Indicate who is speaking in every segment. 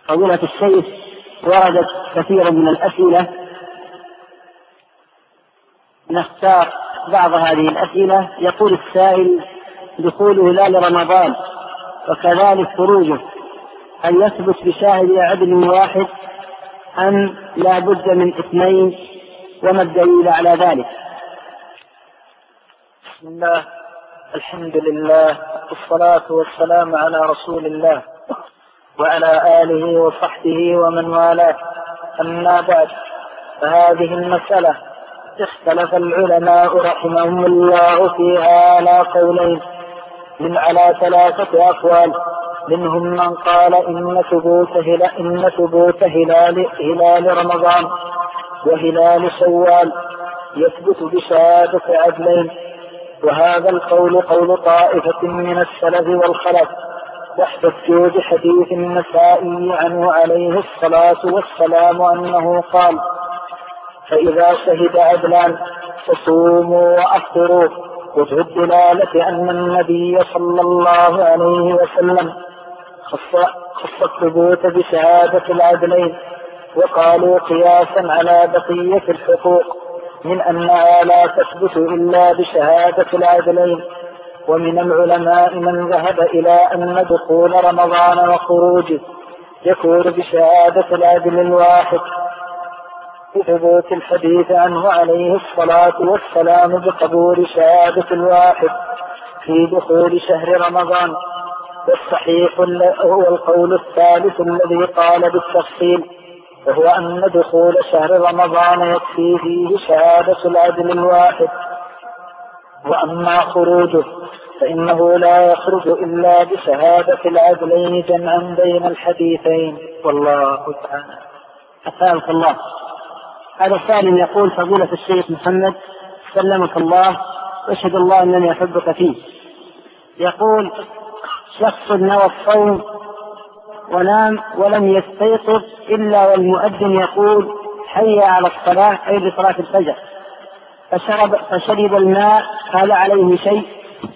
Speaker 1: فضيلة الشيخ، وردت كثير من الأسئلة، نختار بعض هذه الأسئلة. يقول السائل: دخول هلال رمضان وكذلك خروجه، هل يثبت بشاهد عدل واحد أم لا بد من اثنين؟ وما الدليل على ذلك؟
Speaker 2: بسم الله، الحمد لله، والصلاة والسلام على رسول الله وعلى آله وصحبه ومن والاه. أما بعد، فهذه المسألة اختلف العلماء رحمهم الله فيها على قولين، على 3 أقوال. منهم من قال إن ثبوت هلال رمضان وهلال شوال يثبت بشهادة عدلين، وهذا القول قول طائفة من السلف والخلف، واحتجوا بحديث النسائي عنه عليه الصلاة والسلام أنه قال: فإذا شهد عدلان فصوموا وأفطروا. وجه الدلالة أن النبي صلى الله عليه وسلم خص الثبوت بشهادة العدلين، وقالوا قياسا على بقية الحقوق من أنها لا تثبت إلا بشهادة العدلين. ومن العلماء من ذهب إلى أن دخول رمضان وخروجه يكون بشهادة العدل الواحد، بثبوت الحديث عنه عليه الصلاة والسلام بقبول شهادة الواحد في دخول شهر رمضان. والصحيح هو القول الثالث الذي قال بالتفصيل، وهو أن دخول شهر رمضان يكفي فيه شهادة العدل الواحد. وأما خروجه فإنه لا يخرج إلا بشهادة العدلين جمعا بين الحديثين، والله تعالى.
Speaker 1: أسألك الله. هذا سائل يقول: فضيلة الشيخ محمد، سلمك الله واشهد الله أنني أحبك فيه. يقول: شخص نوى الصوم ونام ولم يستيقظ إلا والمؤذن يقول: حي على الصلاة، أي لصلاة الفجر، فشرب الماء، هل عليه شيء؟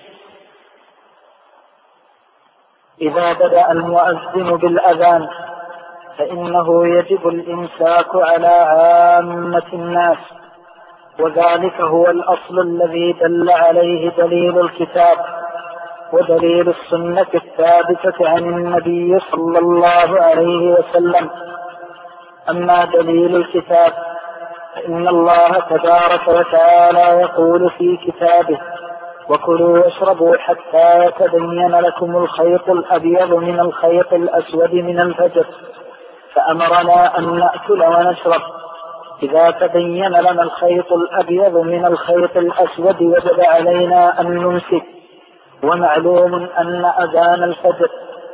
Speaker 2: إذا بدأ المؤذن بالأذان فإنه يجب الإمساك على عامة الناس، وذلك هو الأصل الذي دل عليه دليل الكتاب ودليل السنة الثابتة عن النبي صلى الله عليه وسلم. أما دليل الكتاب فإن الله تبارك وتعالى يقول في كتابه: وكلوا واشربوا حتى يتبين لكم الخيط الأبيض من الخيط الأسود من الفجر، فأمرنا أن نأكل ونشرب إذا تبين لنا الخيط الأبيض من الخيط الأسود، وجب علينا أن نمسك. ومعلوم أن أذان الفجر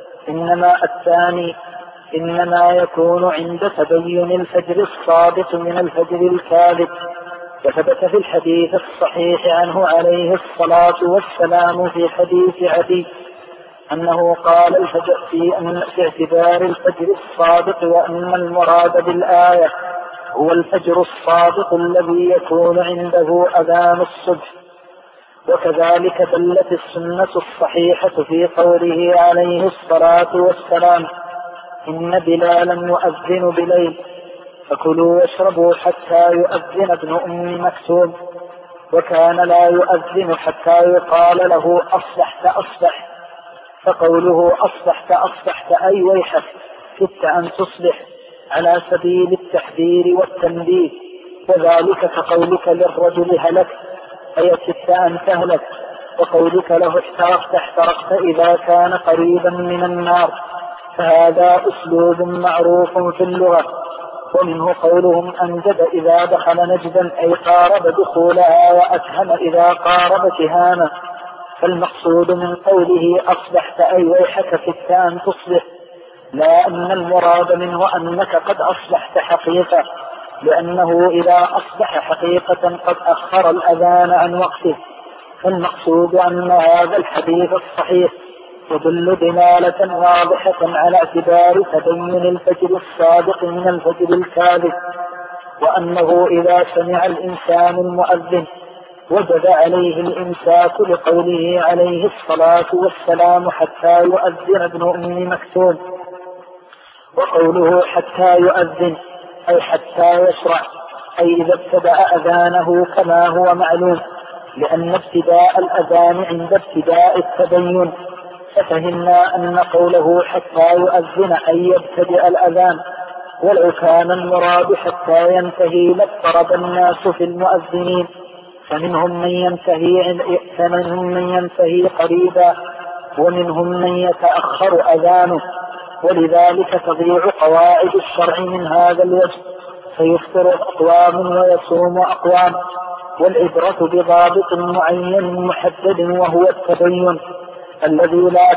Speaker 2: إنما يكون عند تبين الفجر الصادق من الفجر الكاذب. وثبت في الحديث الصحيح عنه عليه الصلاة والسلام في حديث عدي أنه قال الفجر في اعتبار الفجر الصادق، وأن المراد بالآية هو الفجر الصادق الذي يكون عنده أذان الصبح. وكذلك دلت السنة الصحيحة في قوله عليه الصلاة والسلام: إن بلالا يؤذن بليل فكلوا واشربوا حتى يؤذن ابن أم مكتوم. وكان لا يؤذن حتى يقال له: أصبحت أصبح، فقوله أصبحت أي ويحك، كدت أن تصبح، على سبيل التحذير والتنبيه. وذلك كقولك للرجل هلك، أي كدت أن تهلك، وقولك له احترقت إذا كان قريبا من النار. فهذا أسلوب معروف في اللغة. ومنه قولهم أنجد إذا دخل نجدا، أي قارب دخولها، وأتهم إذا قارب تهامة. فالمقصود من قوله أصبحت أي ويحك كدت أن تصبح لا أن المراد منه أنك قد أصبحت حقيقة، لأنه إذا أصبح حقيقة قد أخر الأذان عن وقته. فالمقصود أن هذا الحديث الصحيح يدل دلالة واضحة على اعتبار تبين الفجر الصادق من الفجر الكاذب، وأنه إذا سمع الإنسان المؤذن وجب عليه الإمساك لقوله عليه الصلاة والسلام: حتى يؤذن ابن أم مكتوم. وقوله حتى يؤذن أي حتى يشرع، أي إذا ابتدأ أذانه كما هو معلوم، لأن ابتداء الأذان عند ابتداء التبين، ففهمنا أن قوله حتى يؤذن أي يبتدئ الأذان، ولو كان المراد حتى ينتهي لاضطرب الناس في المؤذنين، فمنهم من ينتهي قريبا ومنهم من يتأخر أذانه، ولذلك تضيع قواعد الشرع من هذا الوجه، فيفطر أقوام ويصوم أقوام، والعبرة بضابط معين محدد وهو التبين الذي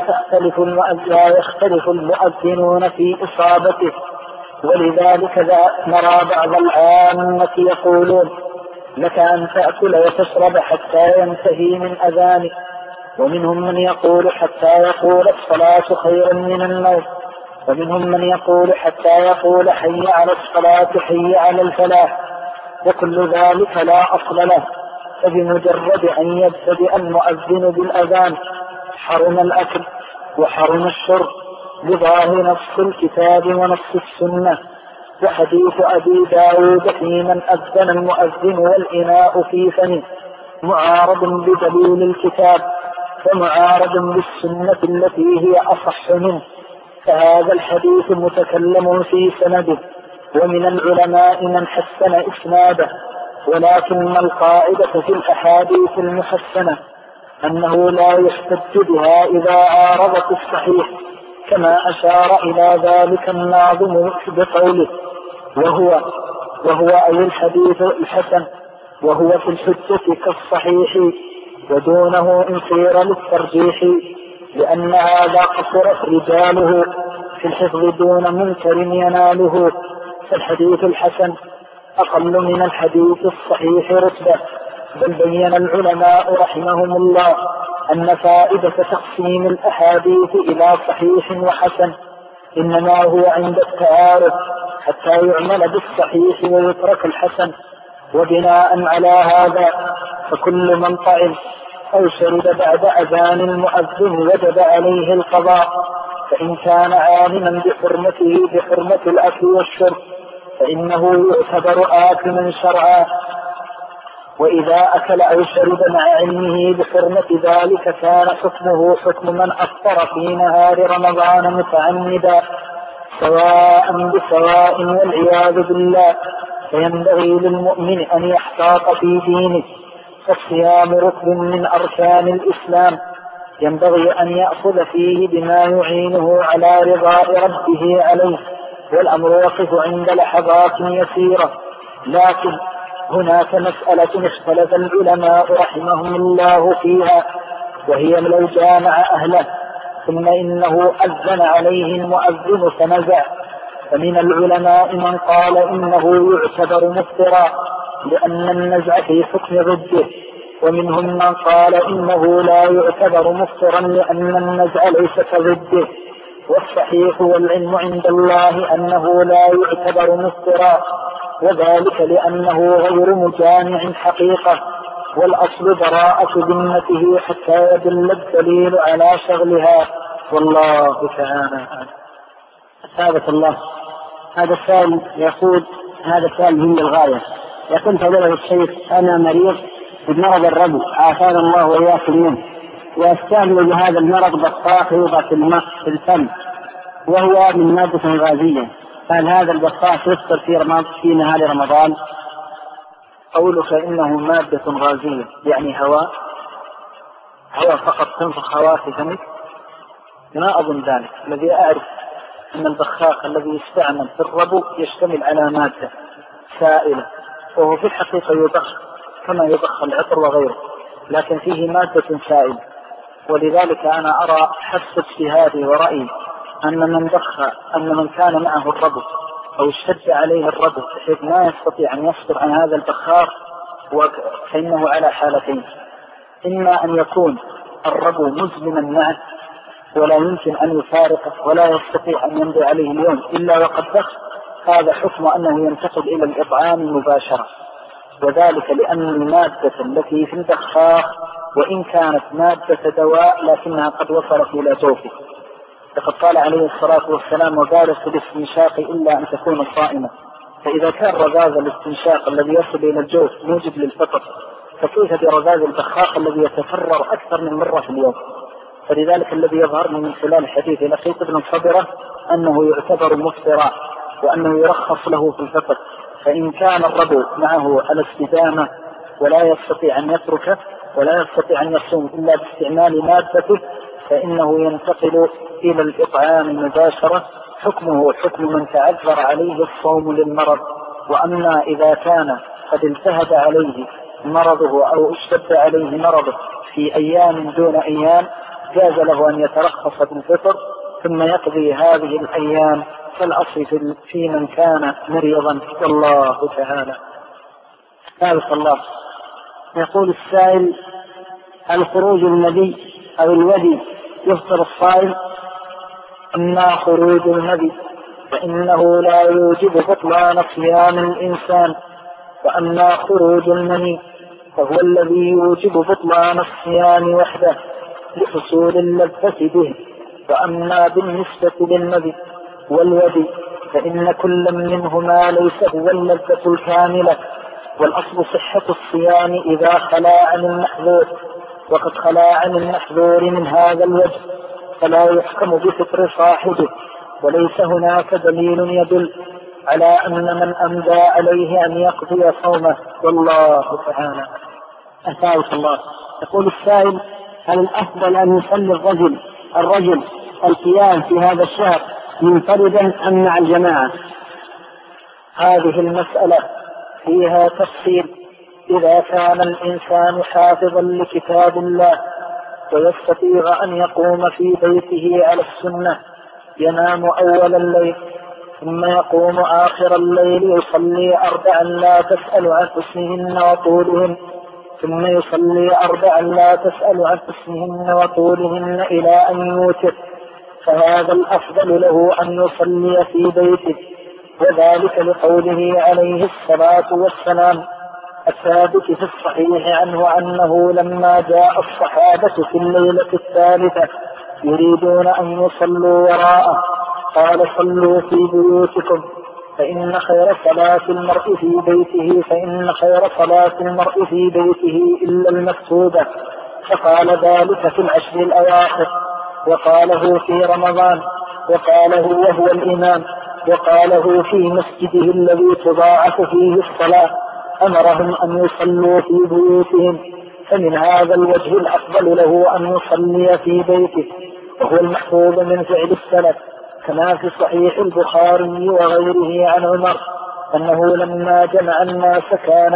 Speaker 2: لا يختلف المؤذنون في إصابته. ولذلك نرى بعض العامة يقولون لك أن تأكل وتشرب حتى ينتهي من أذانك، ومنهم من يقول حتى يقول الصلاة خير من النوم، ومنهم من يقول حتى يقول حي على الصلاة حي على الفلاح، وكل ذلك لا أصل له، فبمجرد أن يبتدئ المؤذن بالأذان حرم الأكل وحرم الشرب بظاهر نص الكتاب ونص السنة. وحديث أبي داود في من أذن المؤذن والإناء في فمه معارض بدليل الكتاب ومعارض بالسنة التي هي أصح منه، فهذا الحديث متكلم في سنده، ومن العلماء من حسن إسناده، ولكن القاعدة في الأحاديث المحسنة أنه لا يحتج بها إذا عارضت الصحيح، كما أشار إلى ذلك الناظم بقوله وهو أي الحديث الحسن، وهو في الحجة كالصحيح ودونه إن صير للترجيح، لأن هذا قصرت رجاله في الحفظ دون منكر يناله، فالحديث الحسن أقل من الحديث الصحيح رتبة. بل بين العلماء رحمهم الله أن فائدة تقسيم الأحاديث إلى صحيح وحسن إنما هو عند التعارف حتى يعمل بالصحيح ويترك الحسن، وبناء على هذا فكل من طعم أو شرب بعد أذان المؤذن وجب عليه القضاء، فإن كان عالما بحرمة الأكل والشرب فإنه يعتبر آثما شرعا، وإذا أكل أو شرب مع علمه بحرمة ذلك كان حكمه حكم من أفطر في نهار رمضان متعمدا سواء بسواء والعياذ بالله. فينبغي للمؤمن أن يحتاط في دينه، فالصيام ركن من أركان الإسلام، ينبغي أن يأخذ فيه بما يعينه على رضاء ربه عليه، والأمر يقف عند لحظات يسيرة. لكن هناك مسألة اختلف العلماء رحمهم الله فيها، وهي لو جامع أهله ثم إنه أذن عليه المؤذن فنزع، فمن العلماء من قال إنه يعتبر مفطرا لأن النزع في حكم ضده، ومنهم من قال إنه لا يعتبر مفطرا لأن النزع ليس كضده، والصحيح والعلم عند الله أنه لا يعتبر مفطرا، وذلك لأنه غير مجامع حقيقة، والأصل براءة ذمته حتى يدل الدليل على شغلها، والله تعالى.
Speaker 1: ثابت الله. هذا السائل يقول هذا السائل من الغاية، يقول فضيلة الشيخ أنا مريض بمرض الربو عافانا الله وإياكم منه، وأستعمل بهذا المرض بطاخ يوضع في الفم وهو من مادة غازية، هل هذا البطاخ يفطر في نهار رمضان؟
Speaker 2: قولك إنه مادة غازية يعني هواء فقط تنفخ هواء في فمك؟ ما أظن ذلك. الذي أعرف أن البخاخ الذي يستعمل في الربو يشتمل على مادة سائلة، وهو في الحقيقة يضخ كما يضخ العطر وغيره، لكن فيه مادة سائلة. ولذلك أنا أرى حسب اجتهادي ورأيي أن من كان معه الربو أو اشتد عليه الربو بحيث ما يستطيع أن يصبر عن هذا البخار فإنه على حالتين: إما أن يكون الربو مزمنا معه ولا يمكن أن يفارقه ولا يستطيع أن يمضي عليه اليوم إلا وقد بخ، هذا حكم أنه ينتقل إلى الإطعام مباشرة، وذلك لأن المادة التي في البخاخ وإن كانت مادة دواء لكنها قد وصلت إلى جوفه، لقد قال عليه الصلاة والسلام: وبالغ في الاستنشاق إلا أن تكون صائمة. فإذا كان رذاذ الاستنشاق الذي يصل إلى الجوف موجب للفطر، فكيف برذاذ البخاخ الذي يتكرر أكثر من مرة في اليوم؟ فلذلك الذي يظهر من خلال حديث لقيط بن صبرة أنه يعتبر مفطرا، وأنه يرخص له في الفطر. فإن كان الرجل معه على استدامة ولا يستطيع أن يتركه ولا يستطيع أن يصوم إلا باستعمال مادته، فإنه ينتقل إلى الإطعام مباشرة، حكمه حكم من تعذر عليه الصوم للمرض. وأما إذا كان قد التهب عليه مرضه أو اشتد عليه مرضه في أيام دون أيام، جاز له أن يترخص بالفطر ثم يقضي هذه الأيام كالأصل في من كان مريضا، والله تعالى.
Speaker 1: بارك الله. يقول السائل: هل خروج المذي أو الودي يفطر الصائم؟
Speaker 2: أما خروج المذي فإنه لا يوجب بطلان صيام الإنسان، وأما خروج المني فهو الذي يوجب بطلان الصيام وحده لحصول اللذة به. وأما بالنسبة للمذي والودي فإن كل منهما ليس هو اللذة الكاملة، والأصل صحة الصيام إذا خلا عن المحظور، وقد خلا عن المحظور من هذا الوجه فلا يحكم بفطر صاحبه، وليس هناك دليل يدل على أن من أمدى عليه أن يقضي صومه، والله تعالى.
Speaker 1: أسألك الله. يقول السائل: هل الأفضل أن يصلي الرجل القيام في هذا الشهر منفردا أم مع الجماعة؟
Speaker 2: هذه المسألة فيها تفصيل. إذا كان الإنسان حافظا لكتاب الله ويستطيع أن يقوم في بيته على السنة، ينام أول الليل ثم يقوم آخر الليل يصلي 4 لا تسأل عن حسنهن وطولهن، ثم يصلي 4 لا تسأل عن حسنهن وطولهن إلى أن يوتر، فهذا الأفضل له أن يصلي في بيته، وذلك لقوله عليه الصلاة والسلام الثابت في الصحيح عنه أنه لما جاء الصحابة في الليلة الثالثة يريدون أن يصلوا وراءه قال: صلوا في بيوتكم فإن خير صلاة المرء في بيته إلا المكتوبة. فقال ذلك في العشر الأواخر، وقاله في رمضان، وقاله وهو الإمام، وقاله في مسجده الذي تضاعف فيه الصلاة، أمرهم أن يصلوا في بيوتهم. فمن هذا الوجه الأفضل له أن يصلي في بيته، وهو المحفوظ من فعل السلف، كما في صحيح البخاري وغيره عن عمر أنه لما جمع الناس كان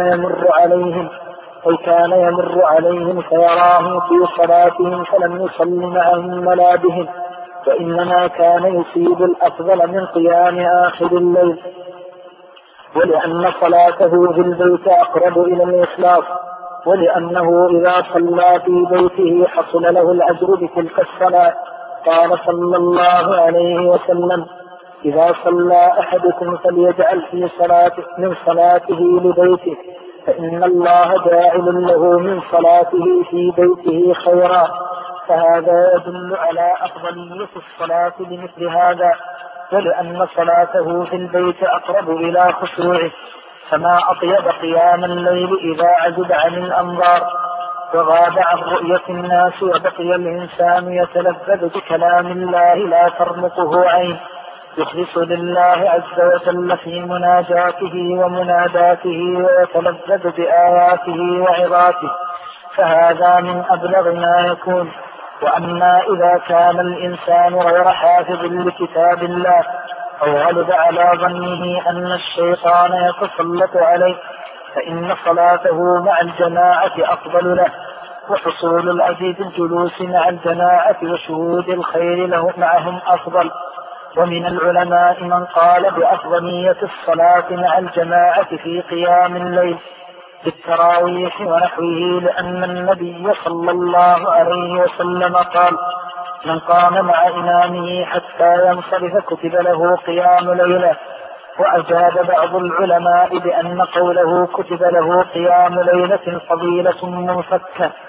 Speaker 2: يمر عليهم فيراهم في صلاتهم فلم يصل معهم ولا بهم، وإنما كان يصيب الأفضل من قيام آخر الليل، ولأن صلاته في البيت أقرب إلى الإخلاص، ولأنه إذا صلى في بيته حصل له الأجر بتلك الصلاة. قال صلى الله عليه وسلم: إذا صلى أحدكم فليجعل من صلاته لبيته، فإن الله جاعل له من صلاته في بيته خيرا. فهذا يدل على أفضلية الصلاة لمثل هذا، ولأن صلاته في البيت أقرب إلى خشوعه، فما أطيب قيام الليل إذا عزب عن الأنظار وغاب عن رؤية الناس، وبقي الإنسان يتلذذ بكلام الله لا ترمقه عين، يخلص لله عز وجل في مناجاته ومناداته ويتلذذ بآياته وعظاته، فهذا من أبلغ ما يكون. وأما إذا كان الإنسان غير حافظ لكتاب الله أو غلب على ظنه أن الشيطان يتسلط عليه، فإن صلاته مع الجماعة أفضل له، وحصول الأجر الجلوس مع الجماعة وشهود الخير له معهم أفضل. ومن العلماء من قال بأفضلية الصلاة مع الجماعة في قيام الليل بالتراويح ونحوه، لأن النبي صلى الله عليه وسلم قال: من قام مع إمامه حتى ينصرف كتب له قيام ليلة. وأجاب بعض العلماء بأن قوله كتب له قيام ليلة فضيلة منفكة،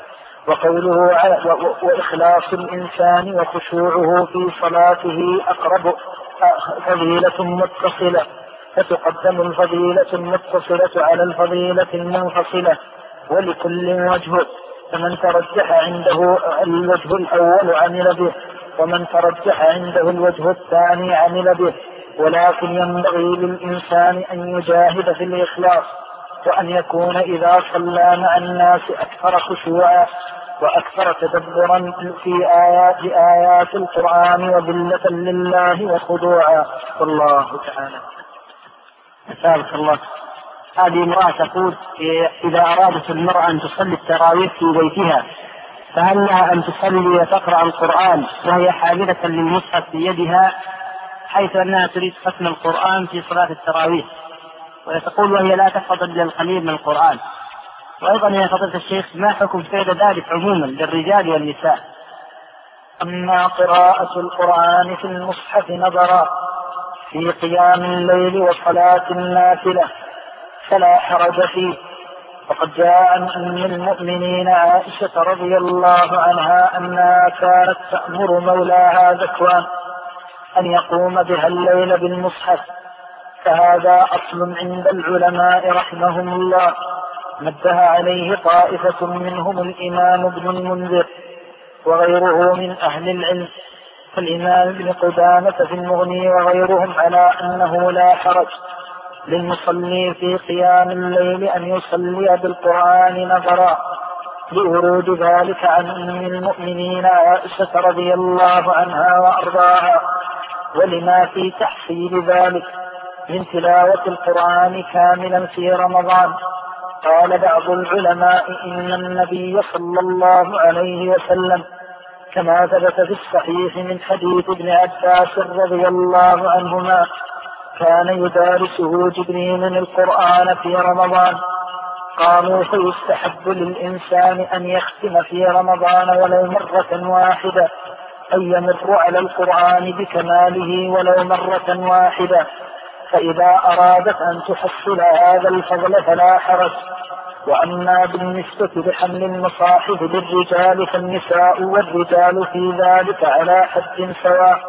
Speaker 2: وقوله وإخلاص الإنسان وخشوعه في صلاته أقرب فضيلة متصلة، فتقدم الفضيلة المتصلة على الفضيلة المنفصلة، ولكل وجه، فمن ترجح عنده الوجه الأول عمل به، ومن ترجح عنده الوجه الثاني عمل به. ولكن ينبغي للإنسان أن يجاهد في الإخلاص، وأن يكون إذا صلى مع الناس أكثر خشوعا وأكثر تدبرا في آيات القرآن وذلة لله وخضوعا. والله تعالى.
Speaker 1: أسألك الله. هذه امرأة تقول إذا أرادت المرأة أن تصلي التراويح في بيتها فهل لها أن تصلي وتقرأ القرآن وهي حاملة للمصحف في يدها، حيث أنها تريد ختم القرآن في صلاة التراويح، وتقول وهي لا تحفظ إلا القليل من القرآن؟ وأيضا يا فضيلة الشيخ ما حكم فعل ذلك عموما للرجال والنساء؟
Speaker 2: أما قراءة القرآن في المصحف نظرا في قيام الليل وصلاة النافلة فلا حرج فيه، وقد جاء عن أم المؤمنين عائشة رضي الله عنها أنها كانت تأمر مولاها ذكوان أن يقوم بها الليل بالمصحف، فهذا أصل عند العلماء رحمهم الله، مدها عليه طائفة منهم الإمام ابن المنذر وغيره من أهل العلم، فالإمام ابن قدامة في المغني وغيرهم على أنه لا حرج للمصلي في قيام الليل أن يصلي بالقرآن نظرا، لورود ذلك عن أم المؤمنين عائشة رضي الله عنها وأرضاها، ولما في تحصيل ذلك من تلاوة القرآن كاملا في رمضان. قال بعض العلماء إن النبي صلى الله عليه وسلم كما ثبت في الصحيح من حديث ابن عباس رضي الله عنهما كان يدارسه جبريل القرآن في رمضان. قالوا فيستحب للإنسان أن يختم في رمضان ولو مرة واحدة، أن يمر على القرآن بكماله ولو مرة واحدة، فإذا أرادت أن تحصل هذا الفضل فلا حرج. وأما بالنسبة لحمل المصاحف للرجال فالنساء والرجال في ذلك على حد سواء،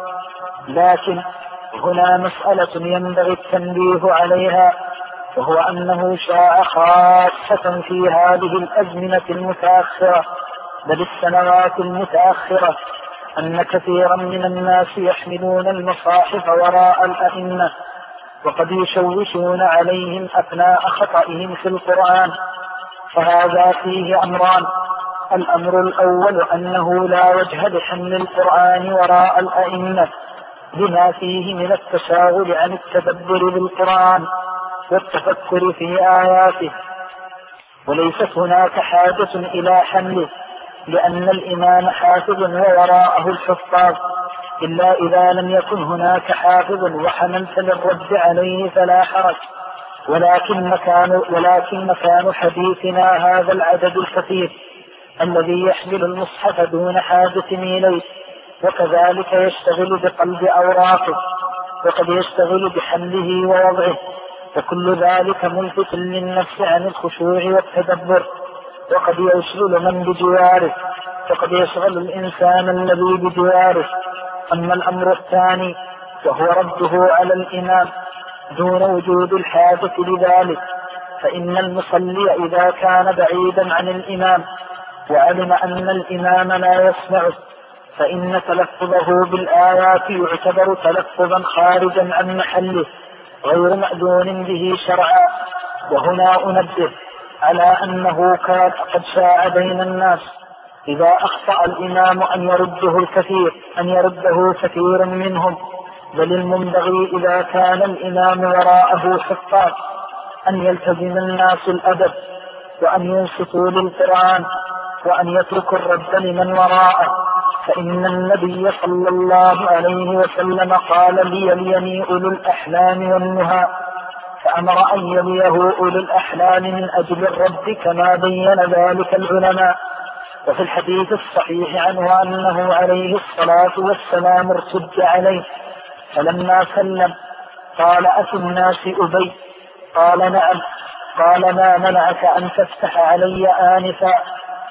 Speaker 2: لكن هنا مسألة ينبغي التنبيه عليها، وهو أنه شاع خاصة في هذه الأزمنة المتأخرة بل السنوات المتأخرة أن كثيرا من الناس يحملون المصاحف وراء الأئمة، وقد يشوشون عليهم أثناء خطئهم في القرآن، فهذا فيه أمران: الأمر الأول أنه لا وجه لحمل القرآن وراء الأئمة بما فيه من التشاغل عن التدبر بالقرآن والتفكر في آياته، وليست هناك حاجة إلى حمله، لأن الإمام حافظ ووراءه الحفاظ، إلا إذا لم يكن هناك حافظ وحملت للرد عليه فلا حرج. ولكن مكان حديثنا هذا العدد الكثير الذي يحمل المصحف دون حاجة إليه، وكذلك يشتغل بقلب أوراقه، وقد يشتغل بحمله ووضعه، وكل ذلك ملفت للنفس عن الخشوع والتدبر، وقد يشغل من بجواره، وقد يشغل الإنسان الذي بجواره. أما الأمر الثاني وهو رده على الإمام دون وجود الحاجة لذلك، فإن المصلي إذا كان بعيدا عن الإمام وعلم أن الإمام لا يسمعه فإن تلفظه بالآيات يعتبر تلفظا خارجا عن محله غير مأذون به شرعا. وهنا أنبه على أنه قد شاع بين الناس إذا أخطأ الإمام أن يرده كثير منهم، بل المنبغي إذا كان الإمام وراءه حفاظ أن يلتزم الناس الأدب وأن ينصتوا للقرآن وأن يتركوا الرد لمن وراءه، فإن النبي صلى الله عليه وسلم قال ليليني أولو الأحلام والنهى، فأمر أن يليه أولو الأحلام من أجل الرد كما بين ذلك العلماء. وفي الحديث الصحيح عنه أنه عليه الصلاة والسلام ارتد عليه فلما سلم قال: أفي الناس أبي؟ قال: نعم. قال: ما منعك أن تفتح علي آنفا؟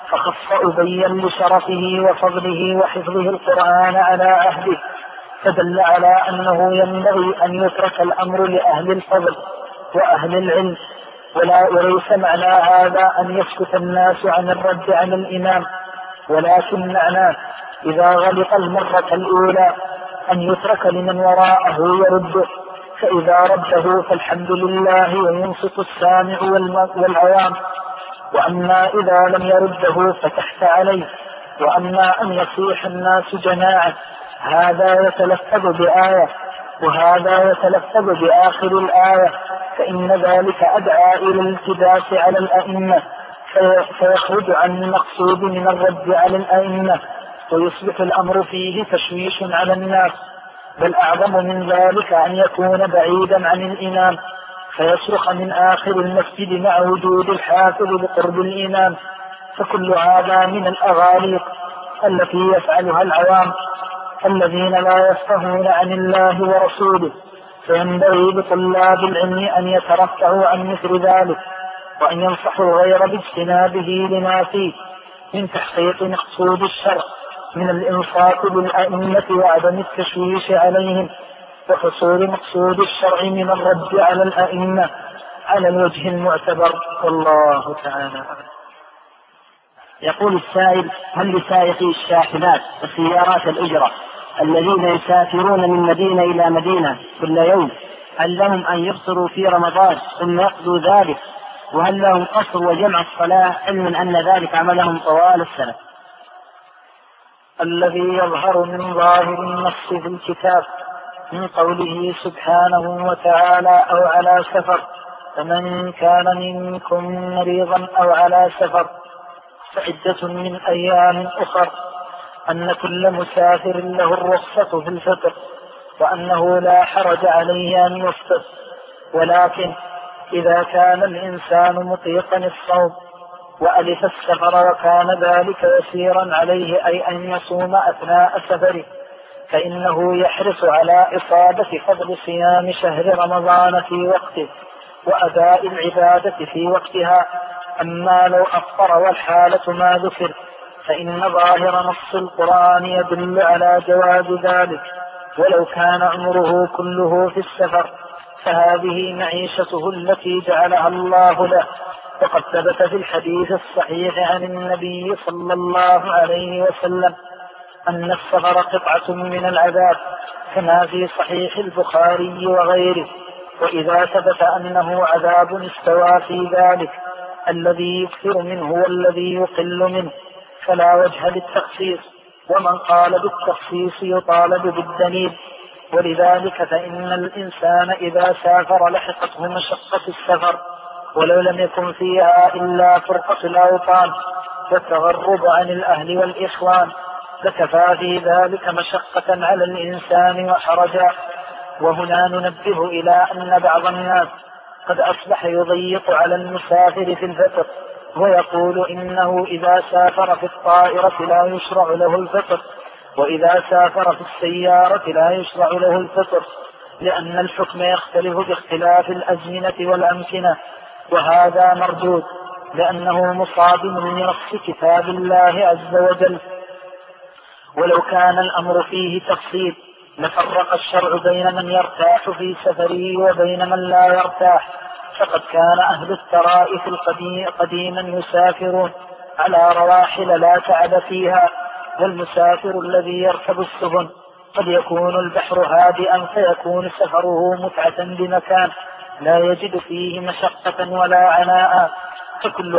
Speaker 2: فخص أبيا لشرفه وفضله وحفظه القرآن على عهده، فدل على أنه ينبغي أن يترك الأمر لأهل الفضل وأهل العلم، وليس معنى هذا أن يسكت الناس عن الرد على الإمام، ولكن معناه إذا غلط المرة الأولى أن يترك لمن وراءه يرده، فإذا رده فالحمد لله وينصت السامع والعوام. وأما إذا لم يرده فتحت عليه. وأما أن يصيح الناس جماعة هذا يتلفظ بآية وهذا يتلفظ بآخر الآية، فإن ذلك أدعى إلى الالتباس على الأئمة، فيخرج عن المقصود من الرد على الأئمة، ويصبح الأمر فيه تشويش على الناس. بل أعظم من ذلك أن يكون بعيدا عن الإمام فيصرخ من آخر المسجد مع وجود الحافظ بقرب الإمام، فكل هذا من الأغاليق التي يفعلها العوام الذين لا يفقهون عن الله ورسوله. فينبغي لطلاب العلم أن يترفعوا عن مثل ذلك، وأن ينصحوا الغير باجتنابه لما فيه من تحقيق مقصود الشرع من الإنصات للأئمة وعدم التشويش عليهم، وحصول مقصود الشرع من الرد على الأئمة على الوجه المعتبر، والله تعالى.
Speaker 1: يقول السائل: هل لسائقي الشاحنات وسيارات الأجرة الذين يسافرون من مدينة إلى مدينة كل يوم هل لهم أن يقصروا في رمضان ثم يقضوا ذلك؟ وهل لهم قصر وجمع الصلاة علما أن ذلك عملهم طوال السنة؟
Speaker 2: الذي يظهر من ظاهر النص في الكتاب من قوله سبحانه وتعالى: أو على سفر، فمن كان منكم مريضا أو على سفر فعدة من أيام أخر، أن كل مسافر له الرخصة في الفطر، وأنه لا حرج عليه أن يفطر، ولكن إذا كان الإنسان مطيقا الصوم وألف السفر وكان ذلك يسيرا عليه أي أن يصوم أثناء سفره، فإنه يحرص على إصابة فضل صيام شهر رمضان في وقته وأداء العبادة في وقتها. أما لو أفطر والحالة ما ذكر فإن ظاهر نص القرآن يدل على جواز ذلك، ولو كان عمره كله في السفر فهذه معيشته التي جعلها الله له. وقد ثبت في الحديث الصحيح عن النبي صلى الله عليه وسلم أن السفر قطعة من العذاب، كما في صحيح البخاري وغيره. وإذا ثبت أنه عذاب استوى في ذلك الذي يكثر منه والذي يقل منه فلا وجه للتخصيص، ومن قال بالتخصيص يطالب بالدليل. ولذلك فإن الإنسان إذا سافر لحقته مشقة السفر ولو لم يكن فيها إلا فرقة الأوطان والتغرب عن الأهل والإخوان لكفى في ذلك مشقة على الإنسان وحرجا. وهنا ننبه إلى أن بعض الناس قد أصبح يضيق على المسافر في الفطر، ويقول إنه إذا سافر في الطائرة لا يشرع له الفطر، وإذا سافر في السيارة لا يشرع له الفطر، لأن الحكم يختلف باختلاف الأزمنة والأمكنة، وهذا مردود لأنه مصادم لنص كتاب الله عز وجل. ولو كان الأمر فيه تفصيل لفرق الشرع بين من يرتاح في سفره وبين من لا يرتاح، فقد كان أهل الترائف قديما يسافرون على رواحل لا تعب فيها، والمسافر الذي يركب السفن قد يكون البحر هادئا فيكون سفره متعة بمكان لا يجد فيه مشقة ولا عناء، فكل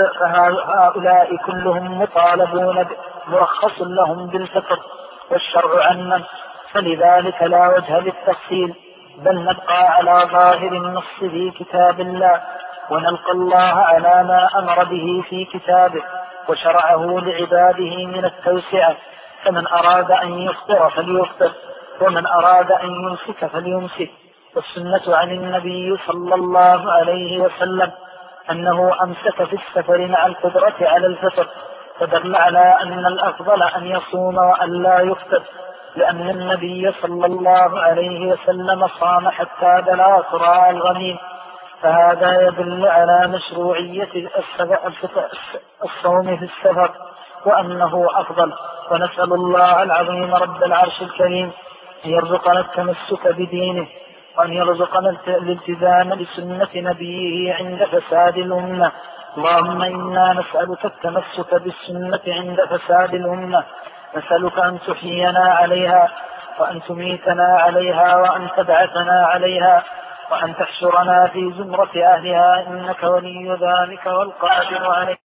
Speaker 2: هؤلاء كلهم مطالبون مرخص لهم بالفطر والشرع عمم، فلذلك لا وجه للتفصيل، بل نبقى على ظاهر النص في كتاب الله ونلقى الله على ما أمر به في كتابه وشرعه لعباده من التوسعة. فمن أراد أن يفطر فليفطر، ومن أراد أن يمسك فليمسك. والسنة عن النبي صلى الله عليه وسلم أنه أمسك في السفر مع القدرة على الفطر، فدل على أن الأفضل أن يصوم وأن لا يفطر، لأن النبي صلى الله عليه وسلم صام حتى بلغ قراء الغميم، فهذا يدل على مشروعية الصوم في السفر وأنه أفضل. ونسأل الله العظيم رب العرش الكريم أن يرزقنا التمسك بدينه، وأن يرزقنا الالتزام لسنة نبيه عند فساد الأمة. اللهم إنا نسألك التمسك بالسنة عند فساد الأمة، نسألك أن تحيينا عليها وأن تميتنا عليها وأن تبعثنا عليها وأن تحشرنا في زمرة أهلها، إنك ولي ذلك والقادر عليه.